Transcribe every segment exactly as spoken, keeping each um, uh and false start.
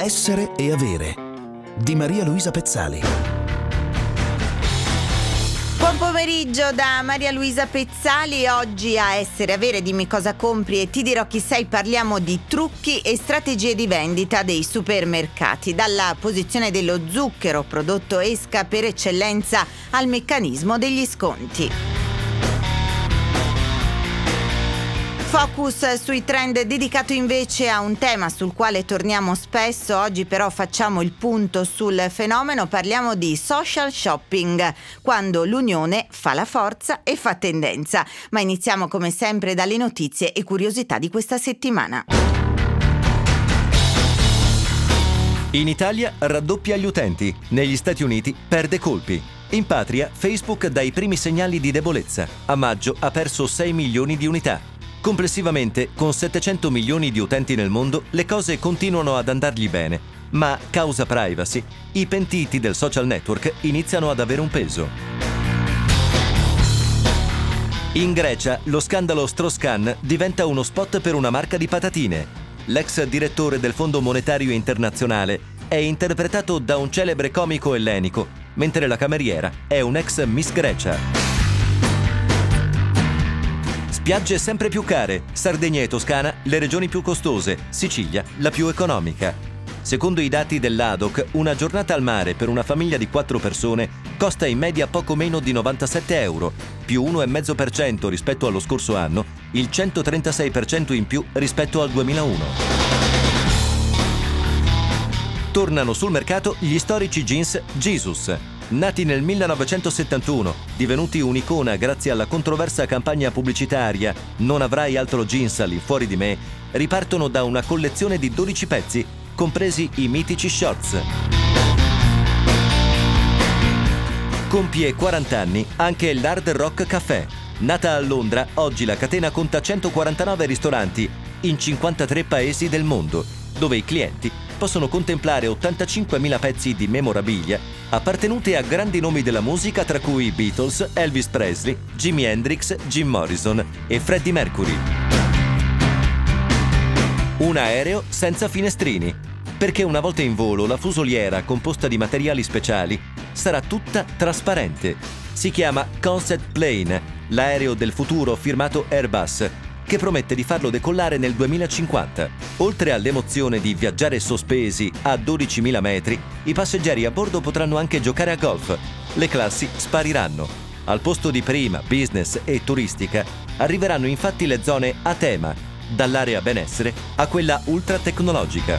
Essere e avere di Maria Luisa Pezzali. Buon pomeriggio da Maria Luisa Pezzali. Oggi a Essere e Avere, dimmi cosa compri e ti dirò chi sei, parliamo di trucchi e strategie di vendita dei supermercati, dalla posizione dello zucchero, prodotto esca per eccellenza, al meccanismo degli sconti. Focus sui trend dedicato invece a un tema sul quale torniamo spesso. Oggi però facciamo il punto sul fenomeno, parliamo di social shopping, quando l'unione fa la forza e fa tendenza. Ma iniziamo come sempre dalle notizie e curiosità di questa settimana. In Italia raddoppia gli utenti, negli Stati Uniti perde colpi. In patria Facebook dà i primi segnali di debolezza. A maggio ha perso sei milioni di unità. Complessivamente, con settecento milioni di utenti nel mondo, le cose continuano ad andargli bene, ma, causa privacy, i pentiti del social network iniziano ad avere un peso. In Grecia, lo scandalo Strauss-Kahn diventa uno spot per una marca di patatine. L'ex direttore del Fondo Monetario Internazionale è interpretato da un celebre comico ellenico, mentre la cameriera è un'ex Miss Grecia. Spiagge sempre più care, Sardegna e Toscana le regioni più costose, Sicilia la più economica. Secondo i dati dell'A D O C, una giornata al mare per una famiglia di quattro persone costa in media poco meno di novantasette euro, più uno virgola cinque per cento rispetto allo scorso anno, il centotrentasei per cento in più rispetto al duemilauno. Tornano sul mercato gli storici jeans Jesus. Nati nel millenovecentosettantuno, divenuti un'icona grazie alla controversa campagna pubblicitaria "Non avrai altro jeans all'infuori di me", ripartono da una collezione di dodici pezzi, compresi i mitici shorts. Compie quaranta anni anche l'Hard Rock Café. Nata a Londra, oggi la catena conta centoquarantanove ristoranti in cinquantatré paesi del mondo, dove i clienti possono contemplare ottantacinquemila pezzi di memorabilia appartenute a grandi nomi della musica, tra cui Beatles, Elvis Presley, Jimi Hendrix, Jim Morrison e Freddie Mercury. Un aereo senza finestrini, perché una volta in volo la fusoliera, composta di materiali speciali, sarà tutta trasparente. Si chiama Concept Plane, l'aereo del futuro firmato Airbus, che promette di farlo decollare nel duemilacinquanta. Oltre all'emozione di viaggiare sospesi a dodicimila metri, i passeggeri a bordo potranno anche giocare a golf. Le classi spariranno. Al posto di prima, business e turistica, arriveranno infatti le zone a tema, dall'area benessere a quella ultra tecnologica.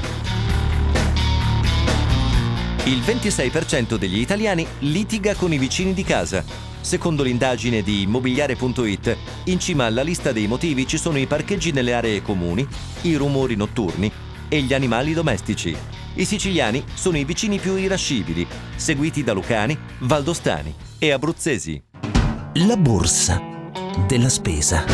Il ventisei per cento degli italiani litiga con i vicini di casa. Secondo l'indagine di immobiliare punto it, in cima alla lista dei motivi ci sono i parcheggi nelle aree comuni, i rumori notturni e gli animali domestici. I siciliani sono i vicini più irascibili, seguiti da lucani, valdostani e abruzzesi. La borsa della spesa.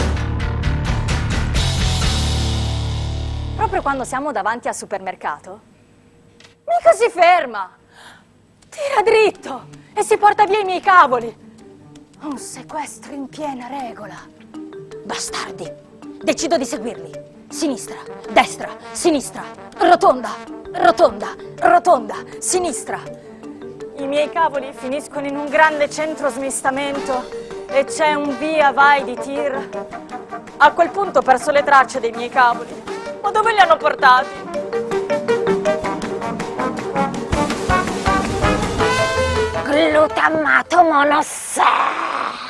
Proprio quando siamo davanti al supermercato, mica si ferma, tira dritto e si porta via i miei cavoli. Un sequestro in piena regola. Bastardi. Decido di seguirli. Sinistra, destra, sinistra, rotonda, rotonda, rotonda, sinistra. I miei cavoli finiscono in un grande centro smistamento e c'è un via vai di tir. A quel punto ho perso le tracce dei miei cavoli. Ma dove li hanno portati? Glutammato monossodico.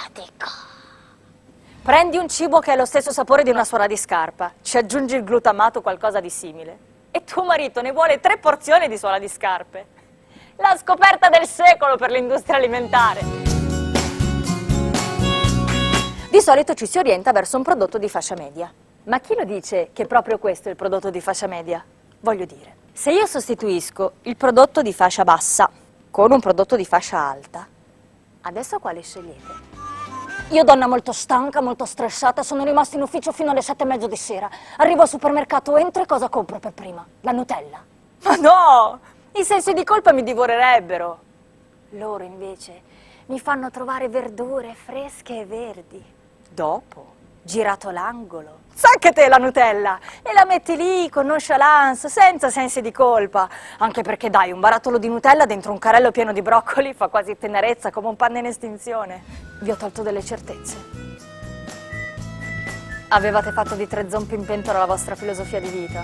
Prendi un cibo che ha lo stesso sapore di una suola di scarpa, ci aggiungi il glutamato o qualcosa di simile e tuo marito ne vuole tre porzioni di suola di scarpe. La scoperta del secolo per l'industria alimentare. Di solito ci si orienta verso un prodotto di fascia media. Ma chi lo dice che proprio questo è il prodotto di fascia media? Voglio dire, se io sostituisco il prodotto di fascia bassa con un prodotto di fascia alta, adesso quale scegliete? Io, donna molto stanca, molto stressata, sono rimasta in ufficio fino alle sette e mezzo di sera. Arrivo al supermercato, entro e cosa compro per prima? La Nutella. Ma no! I sensi di colpa mi divorerebbero. Loro, invece, mi fanno trovare verdure fresche e verdi. Dopo girato l'angolo. Sai che te la Nutella e la metti lì con nonchalance, senza sensi di colpa, anche perché dai, un barattolo di Nutella dentro un carrello pieno di broccoli fa quasi tenerezza, come un panno in estinzione. Vi ho tolto delle certezze. Avevate fatto di tre zompi in pentola la vostra filosofia di vita.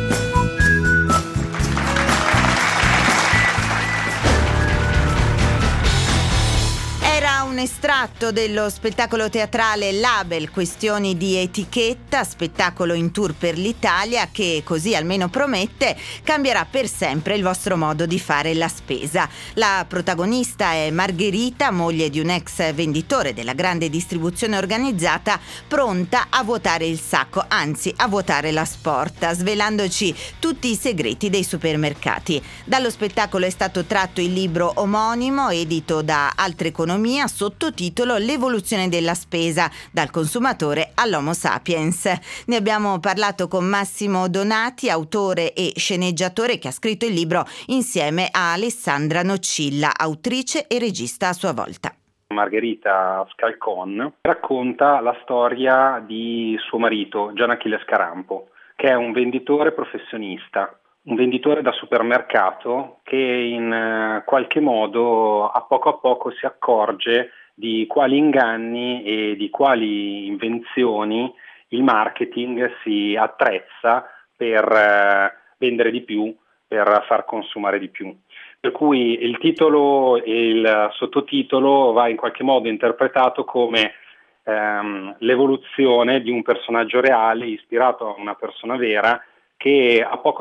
Era un estratto dello spettacolo teatrale Label, questioni di etichetta, spettacolo in tour per l'Italia che, così almeno promette, cambierà per sempre il vostro modo di fare la spesa. La protagonista è Margherita, moglie di un ex venditore della grande distribuzione organizzata, pronta a vuotare il sacco, anzi a vuotare la sporta, svelandoci tutti i segreti dei supermercati. Dallo spettacolo è stato tratto il libro omonimo, edito da Altre Economia, sottotitolo L'evoluzione della spesa, dal consumatore all'Homo sapiens. Ne abbiamo parlato con Massimo Donati, autore e sceneggiatore, che ha scritto il libro insieme a Alessandra Nocilla, autrice e regista a sua volta. Margherita Scalcon racconta la storia di suo marito, Gian Achille Scarampo, che è un venditore professionista. Un venditore da supermercato che in qualche modo a poco a poco si accorge di quali inganni e di quali invenzioni il marketing si attrezza per eh, vendere di più, per far consumare di più. Per cui il titolo e il sottotitolo va in qualche modo interpretato come ehm, l'evoluzione di un personaggio reale ispirato a una persona vera, che a poco a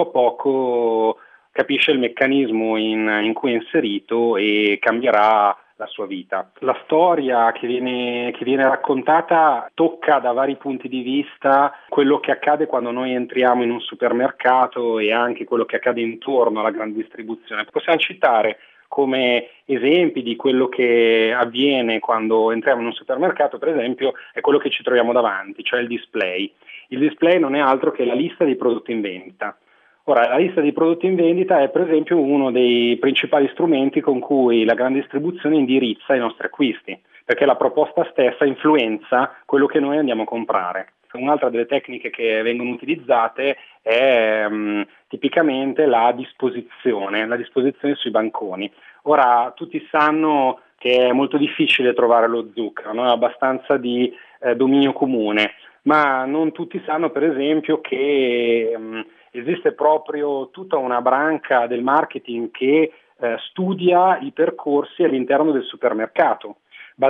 poco capisce il meccanismo in, in cui è inserito e cambierà la sua vita. La storia che viene, che viene raccontata tocca da vari punti di vista quello che accade quando noi entriamo in un supermercato e anche quello che accade intorno alla grande distribuzione. Possiamo citare come esempi di quello che avviene quando entriamo in un supermercato, per esempio, è quello che ci troviamo davanti, cioè il display. Il display non è altro che la lista dei prodotti in vendita. Ora, la lista dei prodotti in vendita è per esempio uno dei principali strumenti con cui la grande distribuzione indirizza i nostri acquisti, perché la proposta stessa influenza quello che noi andiamo a comprare. Un'altra delle tecniche che vengono utilizzate è um, tipicamente la disposizione, la disposizione sui banconi. Ora, tutti sanno che è molto difficile trovare lo zucchero, no? È abbastanza di eh, dominio comune, ma non tutti sanno per esempio che um, esiste proprio tutta una branca del marketing che eh, studia i percorsi all'interno del supermercato,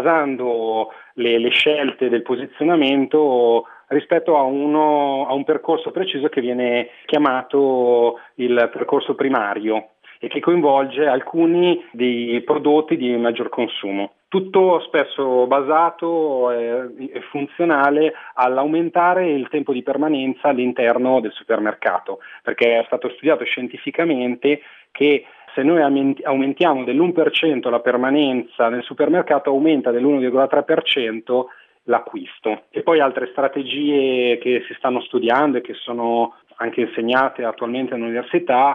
basando le, le scelte del posizionamento rispetto a, uno, a un percorso preciso che viene chiamato il percorso primario e che coinvolge alcuni dei prodotti di maggior consumo. Tutto spesso basato e eh, funzionale all'aumentare il tempo di permanenza all'interno del supermercato, perché è stato studiato scientificamente che se noi aumentiamo dell'uno per cento la permanenza nel supermercato, aumenta dell'uno virgola tre per cento l'acquisto. E poi altre strategie che si stanno studiando e che sono anche insegnate attualmente all'università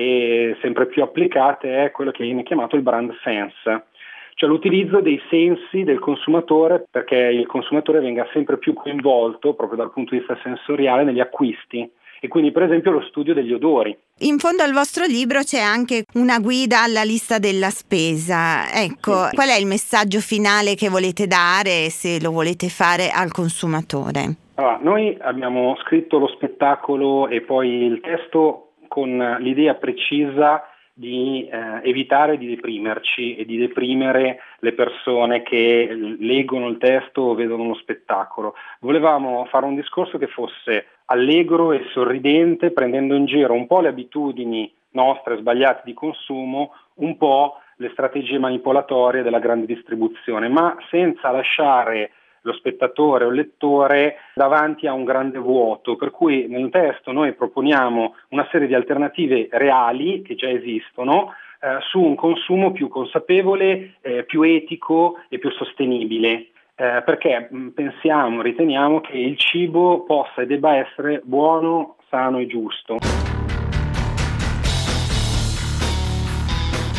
e sempre più applicate è quello che viene chiamato il brand sense, cioè l'utilizzo dei sensi del consumatore perché il consumatore venga sempre più coinvolto proprio dal punto di vista sensoriale negli acquisti. E quindi per esempio lo studio degli odori. In fondo al vostro libro c'è anche una guida alla lista della spesa. Ecco, sì. Qual è il messaggio finale che volete dare, se lo volete fare, al consumatore? Allora, noi abbiamo scritto lo spettacolo e poi il testo con l'idea precisa di eh, evitare di deprimerci e di deprimere le persone che leggono il testo o vedono lo spettacolo. Volevamo fare un discorso che fosse allegro e sorridente, prendendo in giro un po' le abitudini nostre sbagliate di consumo, un po' le strategie manipolatorie della grande distribuzione, ma senza lasciare lo spettatore o il lettore davanti a un grande vuoto, per cui nel testo noi proponiamo una serie di alternative reali che già esistono eh, su un consumo più consapevole, eh, più etico e più sostenibile, eh, perché mh, pensiamo, riteniamo che il cibo possa e debba essere buono, sano e giusto.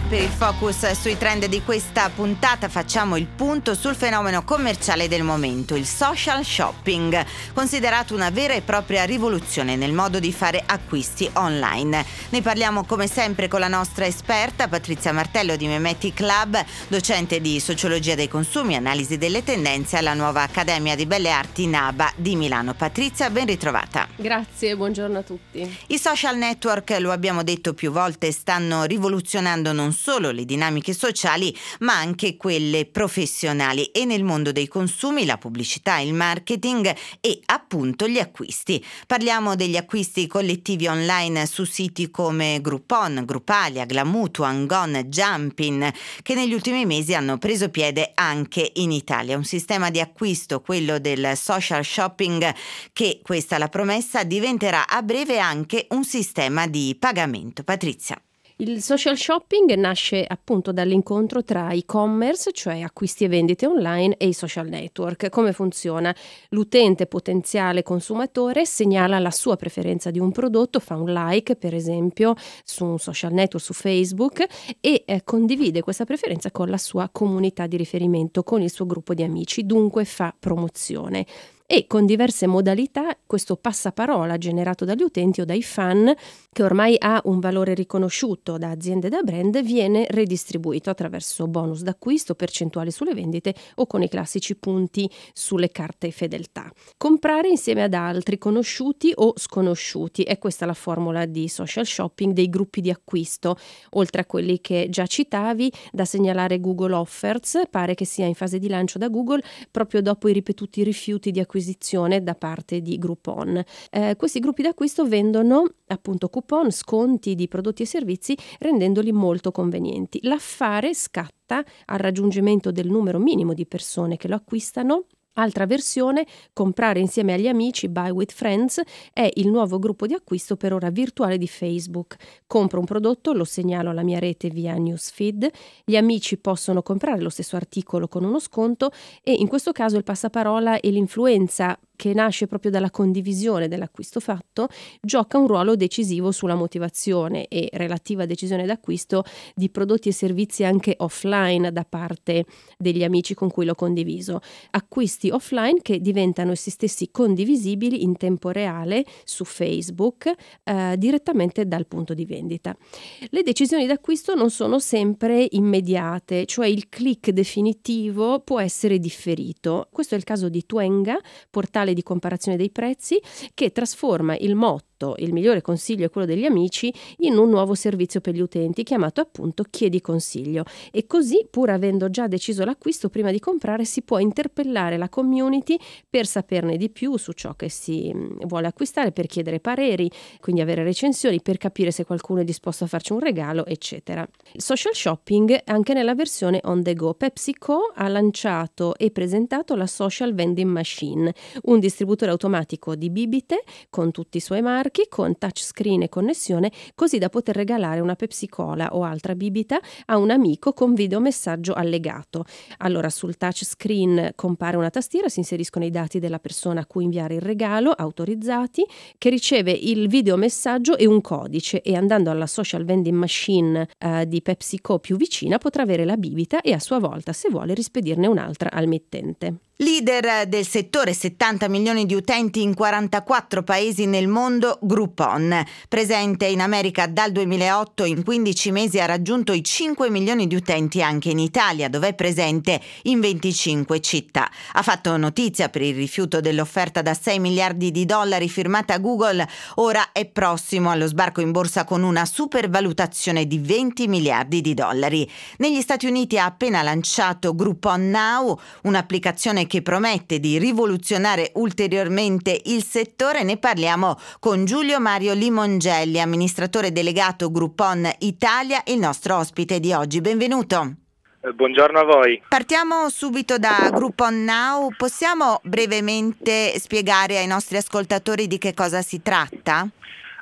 Per il focus sui trend di questa puntata facciamo il punto sul fenomeno commerciale del momento, il social shopping, considerato una vera e propria rivoluzione nel modo di fare acquisti online. Ne parliamo come sempre con la nostra esperta Patrizia Martello di Memetic Club, docente di sociologia dei consumi e analisi delle tendenze alla nuova Accademia di Belle Arti NABA di Milano. Patrizia, ben ritrovata. Grazie, buongiorno a tutti. I social network, lo abbiamo detto più volte, stanno rivoluzionando non solo le dinamiche sociali ma anche quelle professionali e nel mondo dei consumi, la pubblicità, il marketing e appunto gli acquisti. Parliamo degli acquisti collettivi online su siti come Groupon, Gruppalia, Glamutu, Angon, Jumpin, che negli ultimi mesi hanno preso piede anche in Italia. Un sistema di acquisto, quello del social shopping, che, questa è la promessa, diventerà a breve anche un sistema di pagamento. Patrizia. Il social shopping nasce appunto dall'incontro tra e-commerce, cioè acquisti e vendite online, e i social network. Come funziona? L'utente potenziale consumatore segnala la sua preferenza di un prodotto, fa un like per esempio su un social network, su Facebook, e eh, condivide questa preferenza con la sua comunità di riferimento, con il suo gruppo di amici, dunque fa promozione. E con diverse modalità questo passaparola generato dagli utenti o dai fan, che ormai ha un valore riconosciuto da aziende e da brand, viene redistribuito attraverso bonus d'acquisto, percentuali sulle vendite o con i classici punti sulle carte fedeltà. Comprare insieme ad altri conosciuti o sconosciuti, è questa la formula di social shopping dei gruppi di acquisto. Oltre a quelli che già citavi, da segnalare Google Offers, pare che sia in fase di lancio da Google proprio dopo i ripetuti rifiuti di acquisto acquisizione da parte di Groupon. Eh, questi gruppi d'acquisto vendono appunto coupon, sconti di prodotti e servizi, rendendoli molto convenienti. L'affare scatta al raggiungimento del numero minimo di persone che lo acquistano. Altra versione, comprare insieme agli amici, Buy with Friends, è il nuovo gruppo di acquisto per ora virtuale di Facebook. Compro un prodotto, lo segnalo alla mia rete via newsfeed, gli amici possono comprare lo stesso articolo con uno sconto e in questo caso il passaparola e l'influenza, che nasce proprio dalla condivisione dell'acquisto fatto, gioca un ruolo decisivo sulla motivazione e relativa decisione d'acquisto di prodotti e servizi anche offline da parte degli amici con cui l'ho condiviso. Acquisti offline che diventano essi stessi condivisibili in tempo reale su Facebook eh, direttamente dal punto di vendita. Le decisioni d'acquisto non sono sempre immediate, cioè il click definitivo può essere differito. Questo è il caso di Twenga, portale di comparazione dei prezzi, che trasforma il motto "il migliore consiglio è quello degli amici" in un nuovo servizio per gli utenti chiamato appunto Chiedi consiglio, e così, pur avendo già deciso l'acquisto prima di comprare, si può interpellare la community per saperne di più su ciò che si vuole acquistare, per chiedere pareri, quindi avere recensioni, per capire se qualcuno è disposto a farci un regalo, eccetera. Il social shopping anche nella versione on the go. PepsiCo ha lanciato e presentato la Social Vending Machine, un distributore automatico di bibite con tutti i suoi marchi, con touchscreen e connessione, così da poter regalare una Pepsi Cola o altra bibita a un amico con videomessaggio allegato. Allora, sul touchscreen compare una tastiera, si inseriscono i dati della persona a cui inviare il regalo, autorizzati, che riceve il videomessaggio e un codice, e andando alla social vending machine eh, di PepsiCo più vicina potrà avere la bibita e a sua volta, se vuole, rispedirne un'altra al mittente. Leader del settore, settanta milioni di utenti in quarantaquattro paesi nel mondo, Groupon. Presente in America dal duemilaotto, in quindici mesi ha raggiunto i cinque milioni di utenti anche in Italia, dove è presente in venticinque città. Ha fatto notizia per il rifiuto dell'offerta da sei miliardi di dollari firmata a Google, ora è prossimo allo sbarco in borsa con una supervalutazione di venti miliardi di dollari. Negli Stati Uniti ha appena lanciato Groupon Now, un'applicazione che promette di rivoluzionare ulteriormente il settore. Ne parliamo con Giulio Mario Limongelli, amministratore delegato Groupon Italia, il nostro ospite di oggi. Benvenuto. Eh, buongiorno a voi. Partiamo subito da Groupon Now. Possiamo brevemente spiegare ai nostri ascoltatori di che cosa si tratta?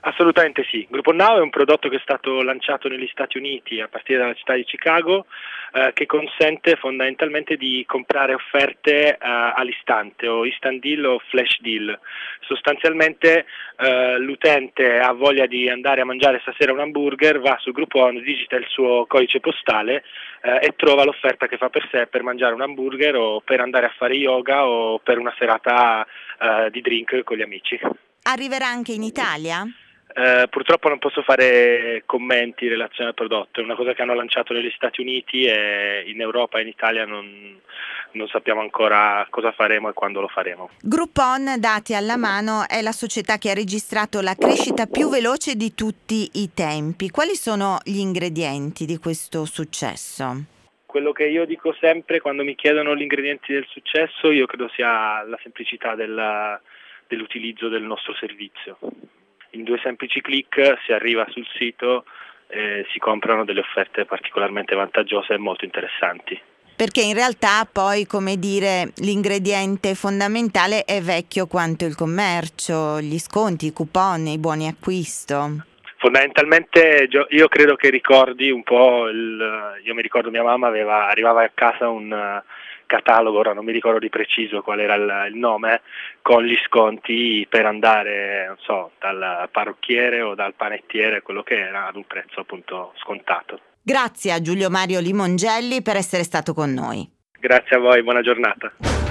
Assolutamente sì. Groupon Now è un prodotto che è stato lanciato negli Stati Uniti a partire dalla città di Chicago, eh, che consente fondamentalmente di comprare offerte eh, all'istante, o instant deal o flash deal. Sostanzialmente eh, l'utente ha voglia di andare a mangiare stasera un hamburger, va su Groupon, digita il suo codice postale eh, e trova l'offerta che fa per sé per mangiare un hamburger o per andare a fare yoga o per una serata eh, di drink con gli amici. Arriverà anche in Italia? Eh, purtroppo non posso fare commenti in relazione al prodotto, è una cosa che hanno lanciato negli Stati Uniti e in Europa e in Italia non, non sappiamo ancora cosa faremo e quando lo faremo. Groupon, dati alla mano, è la società che ha registrato la crescita più veloce di tutti i tempi. Quali sono gli ingredienti di questo successo? Quello che io dico sempre quando mi chiedono gli ingredienti del successo, io credo sia la semplicità del, dell'utilizzo del nostro servizio. In due semplici clic si arriva sul sito e si comprano delle offerte particolarmente vantaggiose e molto interessanti. Perché in realtà poi, come dire, l'ingrediente fondamentale è vecchio quanto il commercio, gli sconti, i coupon, i buoni acquisto. Fondamentalmente io credo che ricordi un po', il, io mi ricordo mia mamma aveva, arrivava a casa un catalogo, ora non mi ricordo di preciso qual era il, il nome, con gli sconti per andare, non so, dal parrucchiere o dal panettiere, quello che era, ad un prezzo appunto scontato. Grazie a Giulio Mario Limongelli per essere stato con noi. Grazie a voi, buona giornata.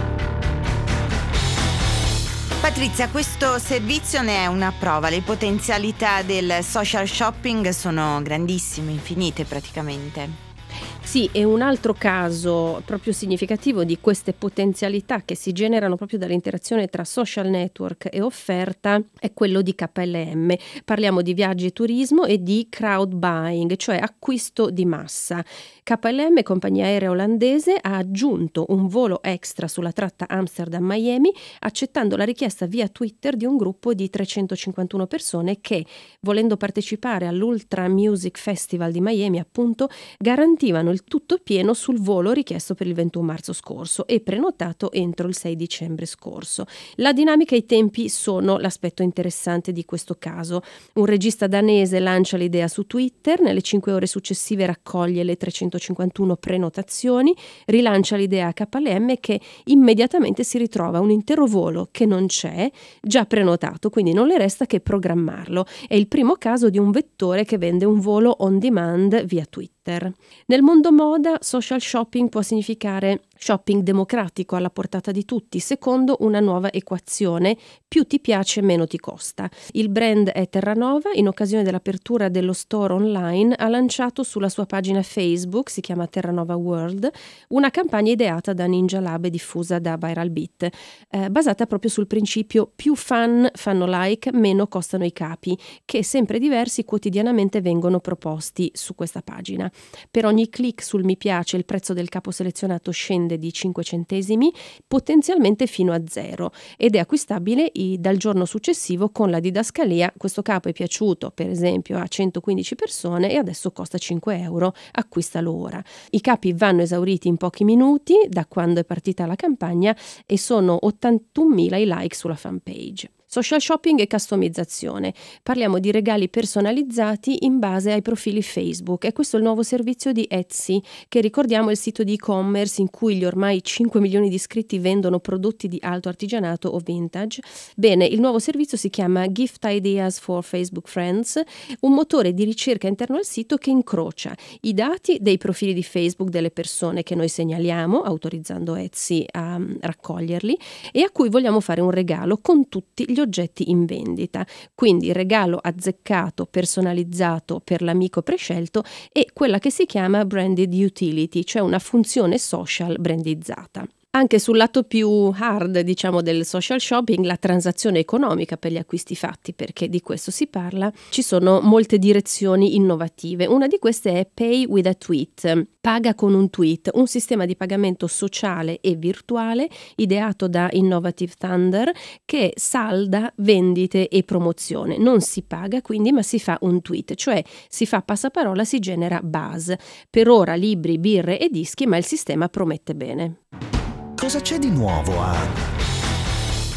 Patrizia, questo servizio ne è una prova. Le potenzialità del social shopping sono grandissime, infinite praticamente. Sì, e un altro caso proprio significativo di queste potenzialità che si generano proprio dall'interazione tra social network e offerta è quello di K L M. Parliamo di viaggi e turismo e di crowd buying, cioè acquisto di massa. K L M, compagnia aerea olandese, ha aggiunto un volo extra sulla tratta Amsterdam-Miami accettando la richiesta via Twitter di un gruppo di trecentocinquantuno persone che, volendo partecipare all'Ultra Music Festival di Miami, appunto, garantivano il tutto pieno sul volo richiesto per il ventuno marzo scorso e prenotato entro il sei dicembre scorso. La dinamica e i tempi sono l'aspetto interessante di questo caso. Un regista danese lancia l'idea su Twitter, nelle cinque ore successive raccoglie le trecentocinquantuno prenotazioni, rilancia l'idea a K L M che immediatamente si ritrova un intero volo che non c'è, già prenotato, quindi non le resta che programmarlo. È il primo caso di un vettore che vende un volo on demand via Twitter. Nel mondo moda, social shopping può significare shopping democratico alla portata di tutti, secondo una nuova equazione: più ti piace, meno ti costa. Il brand è Terranova, in occasione dell'apertura dello store online, ha lanciato sulla sua pagina Facebook, si chiama Terranova World, una campagna ideata da Ninja Lab e diffusa da Viral Beat, eh, basata proprio sul principio più fan fanno like, meno costano i capi, che sempre diversi quotidianamente vengono proposti su questa pagina. Per ogni click sul mi piace il prezzo del capo selezionato scende di cinque centesimi, potenzialmente fino a zero, ed è acquistabile i, dal giorno successivo con la didascalia: questo capo è piaciuto per esempio a centoquindici persone e adesso costa cinque euro, acquistalo ora. I capi vanno esauriti in pochi minuti da quando è partita la campagna e sono ottantunomila i like sulla fanpage. Social shopping e customizzazione. Parliamo di regali personalizzati in base ai profili Facebook. E questo è il nuovo servizio di Etsy, che ricordiamo è il sito di e-commerce in cui gli ormai cinque milioni di iscritti vendono prodotti di alto artigianato o vintage. Bene, il nuovo servizio si chiama Gift Ideas for Facebook Friends, un motore di ricerca interno al sito che incrocia i dati dei profili di Facebook delle persone che noi segnaliamo, autorizzando Etsy a raccoglierli, e a cui vogliamo fare un regalo con tutti gli oggetti in vendita. Quindi regalo azzeccato, personalizzato per l'amico prescelto, e quella che si chiama branded utility, cioè una funzione social brandizzata. Anche sul lato più hard, diciamo, del social shopping, la transazione economica per gli acquisti fatti, perché di questo si parla, ci sono molte direzioni innovative. Una di queste è Pay with a Tweet, paga con un tweet, un sistema di pagamento sociale e virtuale ideato da Innovative Thunder che salda vendite e promozione. Non si paga quindi, ma si fa un tweet, cioè si fa passaparola, si genera buzz. Per ora libri, birre e dischi, ma il sistema promette bene. Cosa c'è di nuovo a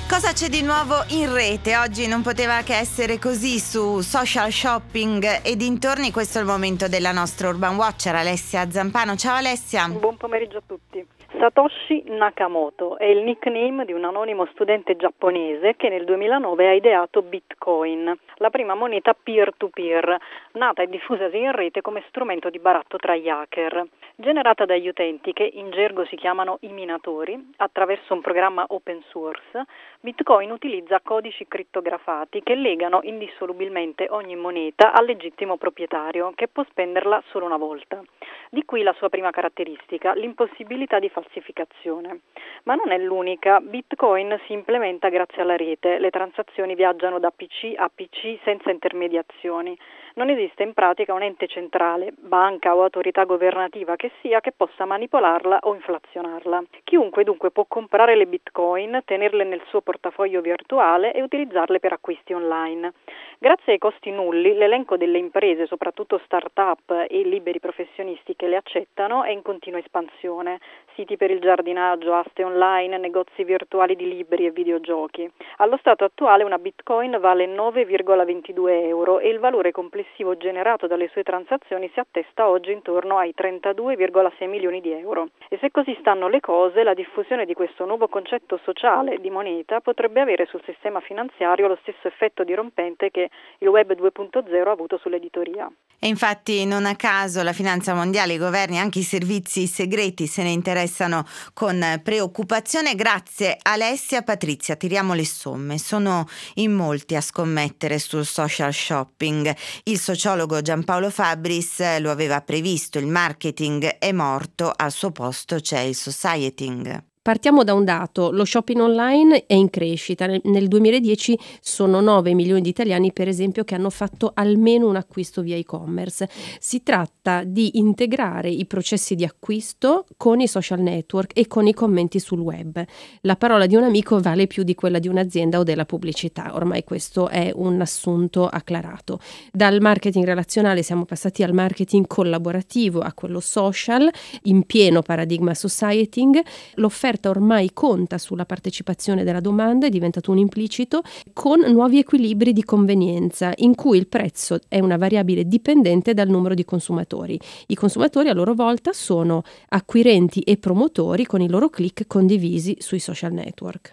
Cosa c'è di nuovo in rete? Oggi non poteva che essere così su social shopping e dintorni. Questo è il momento della nostra Urban Watcher, Alessia Zampano. Ciao Alessia. Buon pomeriggio a tutti. Satoshi Nakamoto è il nickname di un anonimo studente giapponese che nel duemilanove ha ideato Bitcoin, la prima moneta peer-to-peer, nata e diffusasi in rete come strumento di baratto tra gli hacker. Generata dagli utenti, che in gergo si chiamano i minatori, attraverso un programma open source, Bitcoin utilizza codici crittografati che legano indissolubilmente ogni moneta al legittimo proprietario, che può spenderla solo una volta. Di qui la sua prima caratteristica, l'impossibilità di falsificazione. Ma non è l'unica. Bitcoin si implementa grazie alla rete. Le transazioni viaggiano da P C a P C senza intermediazioni. Non esiste in pratica un ente centrale, banca o autorità governativa che sia, che possa manipolarla o inflazionarla. Chiunque dunque può comprare le Bitcoin, tenerle nel suo portafoglio virtuale e utilizzarle per acquisti online. Grazie ai costi nulli, l'elenco delle imprese, soprattutto start-up e liberi professionisti che le accettano, è in continua espansione. Siti per il giardinaggio, aste online, negozi virtuali di libri e videogiochi. Allo stato attuale una Bitcoin vale nove virgola ventidue euro e il valore complessivo generato dalle sue transazioni si attesta oggi intorno ai trentadue virgola sei milioni di euro. E se così stanno le cose, la diffusione di questo nuovo concetto sociale di moneta potrebbe avere sul sistema finanziario lo stesso effetto dirompente che il web due punto zero ha avuto sull'editoria. E infatti non a caso la finanza mondiale, i governi, anche i servizi segreti se ne interessano con preoccupazione. Grazie Alessia. Patrizia, tiriamo le somme. Sono in molti a scommettere sul social shopping. Il sociologo Giampaolo Fabris lo aveva previsto: il marketing è morto, al suo posto c'è il societying. Partiamo da un dato: lo shopping online è in crescita. Nel duemiladieci sono nove milioni di italiani, per esempio, che hanno fatto almeno un acquisto via e-commerce. Si tratta di integrare i processi di acquisto con i social network e con i commenti sul web. La parola di un amico vale più di quella di un'azienda o della pubblicità. Ormai questo è un assunto acclarato. Dal marketing relazionale siamo passati al marketing collaborativo, a quello social, in pieno paradigma societying. L'offerta ormai conta sulla partecipazione della domanda, è diventato un implicito, con nuovi equilibri di convenienza in cui il prezzo è una variabile dipendente dal numero di consumatori. I consumatori a loro volta sono acquirenti e promotori con i loro click condivisi sui social network.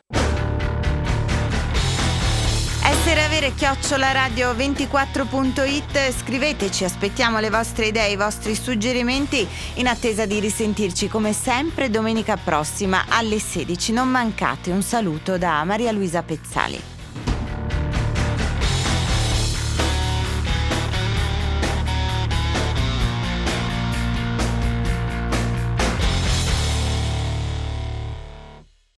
Essere avere chiocciola radio ventiquattro punto it, scriveteci, aspettiamo le vostre idee, i vostri suggerimenti, in attesa di risentirci come sempre domenica prossima alle sedici. Non mancate. Un saluto da Maria Luisa Pezzali.